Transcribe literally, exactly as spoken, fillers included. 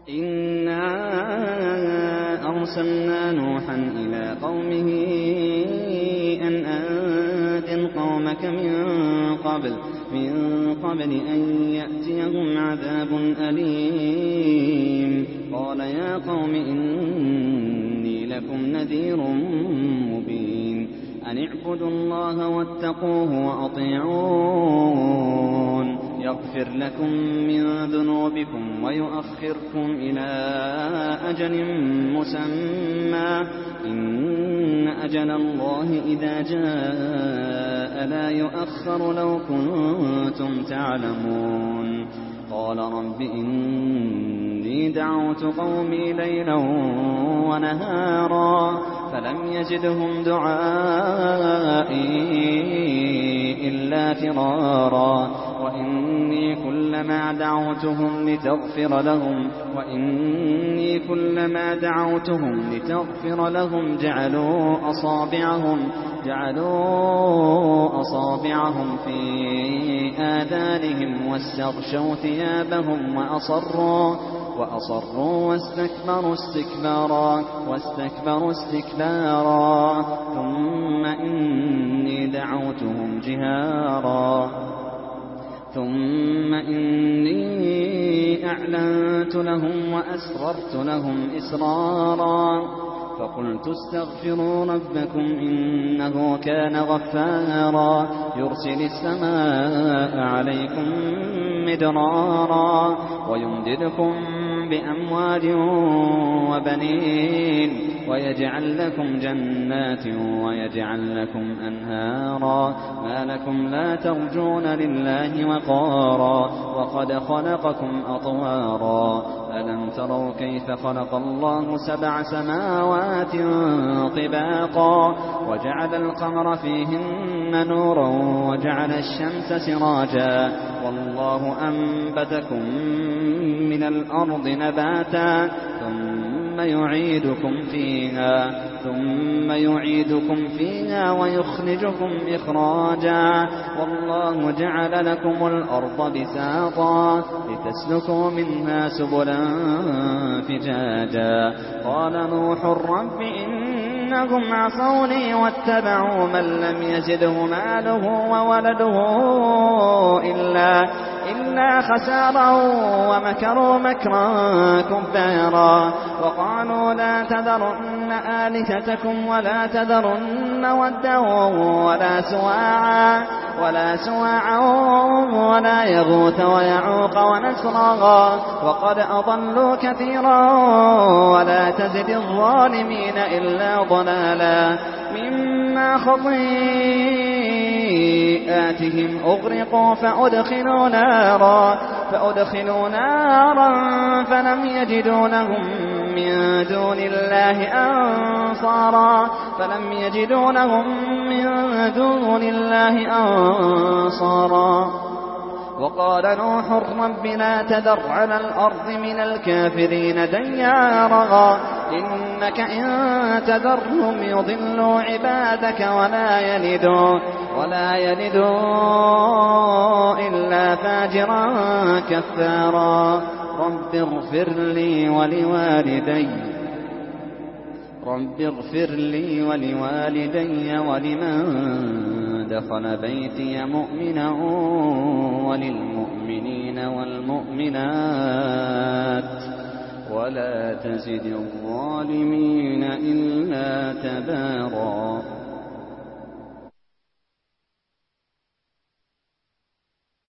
إنا أرسلنا نوحا إلى قومه أن أنذر قومك من قبل من قبل أن يأتيهم عذاب أليم قال يا قوم إني لكم نذير مبين أن اعبدوا الله واتقوه وأطيعون يغفر لكم من ذنوبكم ويؤخركم إلى أجل مسمى إن أجل الله إذا جاء لا يؤخر لو كنتم تعلمون قال رب إني دعوت قومي ليلا ونهارا فلم يزدهم دعائي إلا فرارا وإني كلما دعوتهم لتغفر لهم وإني كلما دعوتهم لتغفر لهم جعلوا أصابعهم جعلوا أصابعهم في آذانهم واستغشوا ثيابهم وأصروا وأصروا واستكبروا استكبارا واستكبروا استكبارا ثم إني دعوتهم جهارا ثم إني أعلنت لهم وأسررت لهم إسرارا فقلت استغفروا ربكم إنه كان غفارا يرسل السماء عليكم مدرارا ويمددكم بأموال وبنين ويجعل لكم جنات ويجعل لكم أنهارا ما لكم لا ترجون لله وقارا وقد خلقكم أطوارا ألم تروا كيف خلق الله سبع سماوات طباقا وجعل القمر فيهن نورا وجعل الشمس سراجا والله أنبتكم من الأرض نباتا ثم يعيدكم فيها ثم يعيدكم فيها ويخرجكم إخراجا والله جعل لكم الأرض بساطا لتسلكوا منها سبلا فجاجا قال نوح رب إنهم عصوني واتبعوا من لم يزده ماله وولده إلا إلا خسارا ومكروا مكرا كبارا وقالوا لا تذرن آلهتكم ولا تذرن ودا ولا سواعا ولا سواعا ولا يغوث ويعوق ونسرا وقد أضلوا كثيرا ولا تزد الظالمين إلا ضلالا مما خطيئاتهم أغرقوا فأدخلوا نارا فأدخلوا نارا فلم يجدوا لهم من دون الله أنصارا فلم يجدوا لهم من دون الله أنصارا وقال نوح رب لا تذر على الأرض من الكافرين ديارا إنك إن تذرهم يضلوا عبادك ولا يلدوا ولا يلدوا إلا فاجرا كفارا رب اغفر لي ولوالدي رب اغفر لي ولوالدي ولمن دخل بيتي مؤمنا وللمؤمنين والمؤمنات ولا تزد الظالمين إلا تبارا.